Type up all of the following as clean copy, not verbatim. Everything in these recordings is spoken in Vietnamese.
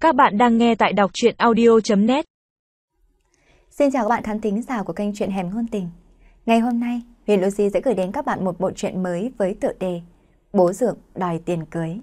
Các bạn đang nghe tại đọc truyện audio.net. Xin chào các bạn khán thính giả của kênh Truyện Hẻm Ngôn Tình. Ngày hôm nay, Huyền Lucy sẽ gửi đến các bạn một bộ truyện mới với tựa đề Bố Dượng đòi tiền cưới.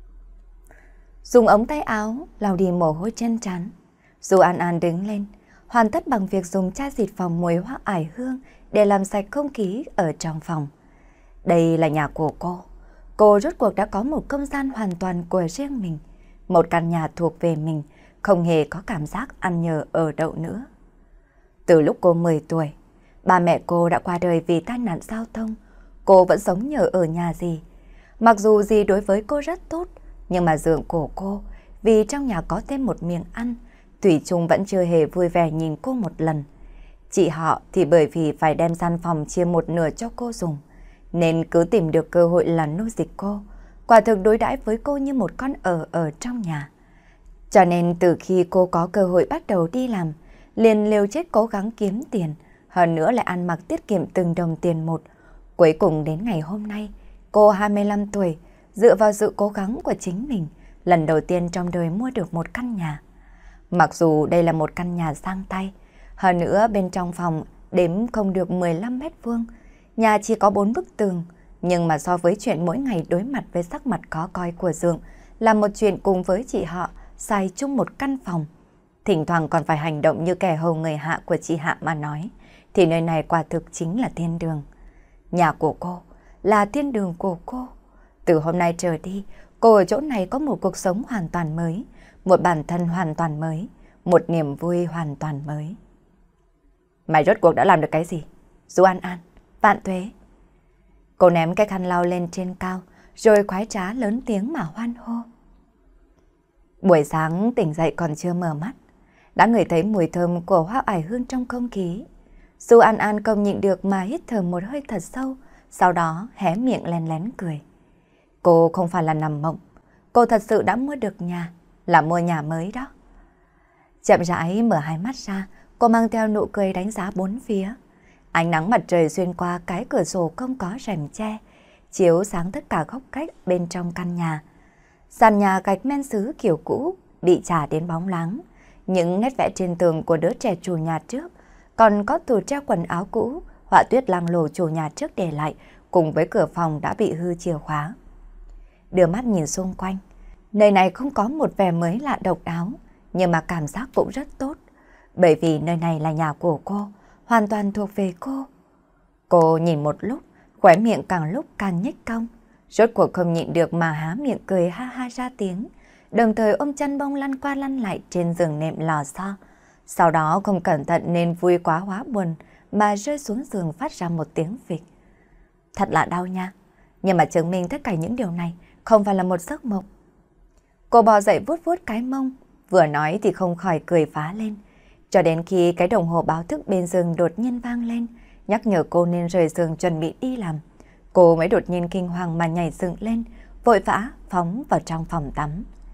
Dùng ống tay áo lau đi mồ hôi chân trán, Du An An đứng lên, hoàn tất bằng việc dùng chai xịt phòng mùi hoa ải hương để làm sạch không khí ở trong phòng. Đây là nhà của cô. Cô rốt cuộc đã có một không gian hoàn toàn của riêng mình, một căn nhà thuộc về mình, không hề có cảm giác ăn nhờ ở đậu nữa. Từ lúc cô 10 tuổi, ba mẹ cô đã qua đời vì tai nạn giao thông. Cô vẫn sống nhờ ở nhà dì. Mặc dù dì đối với cô rất tốt, nhưng mà dượng của cô, vì trong nhà có thêm một miếng ăn, thủy chung vẫn chưa hề vui vẻ nhìn cô một lần. Chị họ thì bởi vì phải đem gian phòng chia một nửa cho cô dùng, nên cứ tìm được cơ hội là nuôi dịch cô. Quả thực đối đãi với cô như một con ở trong nhà. Cho nên từ khi cô có cơ hội bắt đầu đi làm, liền liều chết cố gắng kiếm tiền, hơn nữa lại ăn mặc tiết kiệm từng đồng tiền một. Cuối cùng đến ngày hôm nay, cô 25 tuổi, dựa vào sự cố gắng của chính mình, lần đầu tiên trong đời mua được một căn nhà. Mặc dù đây là một căn nhà sang tay, hơn nữa bên trong phòng đếm không được 15 mét vuông, nhà chỉ có 4 bức tường, nhưng mà so với chuyện mỗi ngày đối mặt với sắc mặt khó coi của Dượng, là một chuyện cùng với chị họ xài chung một căn phòng, thỉnh thoảng còn phải hành động như kẻ hầu người hạ của chị Hạ mà nói, thì nơi này quả thực chính là thiên đường. Nhà của cô là thiên đường của cô. Từ hôm nay trở đi, cô ở chỗ này có một cuộc sống hoàn toàn mới, một bản thân hoàn toàn mới, một niềm vui hoàn toàn mới. Mày rốt cuộc đã làm được cái gì? Du An An, vạn tuế. Cô ném cái khăn lau lên trên cao, rồi khoái trá lớn tiếng mà hoan hô. Buổi sáng tỉnh dậy còn chưa mở mắt, đã ngửi thấy mùi thơm của hoa ải hương trong không khí. Du An An không nhịn được mà hít thở một hơi thật sâu, sau đó hé miệng lén lén cười. Cô không phải là nằm mộng, cô thật sự đã mua được nhà, là mua nhà mới đó. Chậm rãi mở hai mắt ra, cô mang theo nụ cười đánh giá bốn phía. Ánh nắng mặt trời xuyên qua cái cửa sổ không có rèm che, chiếu sáng tất cả góc cách bên trong căn nhà. Sàn nhà gạch men sứ kiểu cũ, bị chà đến bóng loáng. Những nét vẽ trên tường của đứa trẻ chủ nhà trước, còn có tủ treo quần áo cũ, họa tuyết loang lổ chủ nhà trước để lại, cùng với cửa phòng đã bị hư chìa khóa. Đưa mắt nhìn xung quanh, nơi này không có một vẻ mới lạ độc đáo, nhưng mà cảm giác cũng rất tốt, bởi vì nơi này là nhà của cô, hoàn toàn thuộc về cô. Cô nhìn một lúc, khóe miệng càng lúc càng nhếch cong, rốt cuộc không nhịn được mà há miệng cười ha ha ra tiếng, đồng thời ôm chân bông lăn qua lăn lại trên giường nệm lò xo. Sau đó không cẩn thận nên vui quá hóa buồn mà rơi xuống giường phát ra một tiếng phịch. Thật là đau nha, nhưng mà chứng minh tất cả những điều này không phải là một giấc mộng. Cô bò dậy vuốt vuốt cái mông, vừa nói thì không khỏi cười phá lên, cho đến khi cái đồng hồ báo thức bên giường đột nhiên vang lên, nhắc nhở cô nên rời giường chuẩn bị đi làm. Cô mới đột nhiên kinh hoàng mà nhảy dựng lên, vội vã phóng vào trong phòng tắm.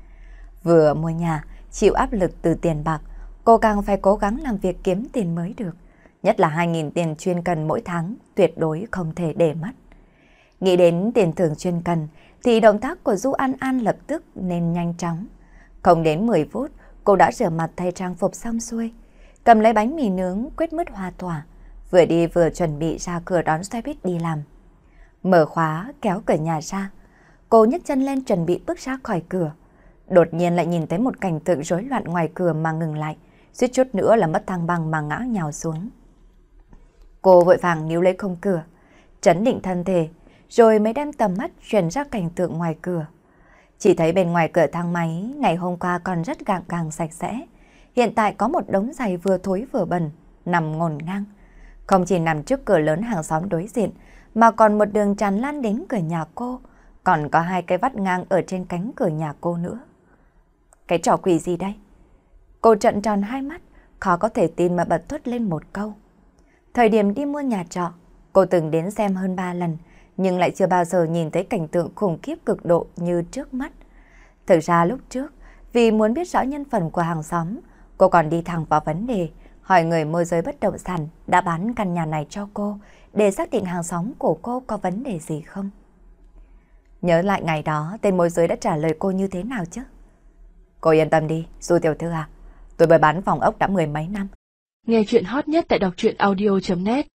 Vừa mua nhà, chịu áp lực từ tiền bạc, cô càng phải cố gắng làm việc kiếm tiền mới được. Nhất là 2.000 tiền chuyên cần mỗi tháng, tuyệt đối không thể để mất. Nghĩ đến tiền thưởng chuyên cần, thì động tác của Du An An lập tức nên nhanh chóng. Không đến 10 phút, cô đã rửa mặt thay trang phục xong xuôi, cầm lấy bánh mì nướng quết mứt hoa tỏa, vừa đi vừa chuẩn bị ra cửa đón xe buýt đi làm. Mở khóa kéo cửa nhà ra, cô nhấc chân lên chuẩn bị bước ra khỏi cửa. Đột nhiên lại nhìn thấy một cảnh tượng rối loạn ngoài cửa mà ngừng lại, suýt chút nữa là mất thăng bằng mà ngã nhào xuống. Cô vội vàng níu lấy khung cửa, trấn định thân thể, rồi mới đem tầm mắt chuyển ra cảnh tượng ngoài cửa. Chỉ thấy bên ngoài cửa thang máy ngày hôm qua còn rất gọn gàng sạch sẽ, hiện tại có một đống giày vừa thối vừa bẩn nằm ngổn ngang. Không chỉ nằm trước cửa lớn hàng xóm đối diện, mà còn một đường tràn lan đến cửa nhà cô, còn có 2 cái vắt ngang ở trên cánh cửa nhà cô nữa. Cái trò quỷ gì đây? Cô trợn tròn hai mắt, khó có thể tin mà bật thốt lên một câu. Thời điểm đi mua nhà trọ, cô từng đến xem hơn 3 lần, nhưng lại chưa bao giờ nhìn thấy cảnh tượng khủng khiếp cực độ như trước mắt. Thực ra lúc trước, vì muốn biết rõ nhân phẩm của hàng xóm, cô còn đi thẳng vào vấn đề, hỏi người môi giới bất động sản đã bán căn nhà này cho cô, để xác định hàng xóm của cô có vấn đề gì không. Nhớ lại ngày đó, tên môi giới đã trả lời cô như thế nào chứ? Cô yên tâm đi, Du tiểu thư à. Tôi mới bán phòng ốc đã 10 mấy năm. Nghe chuyện hot nhất tại đọc truyện audio.net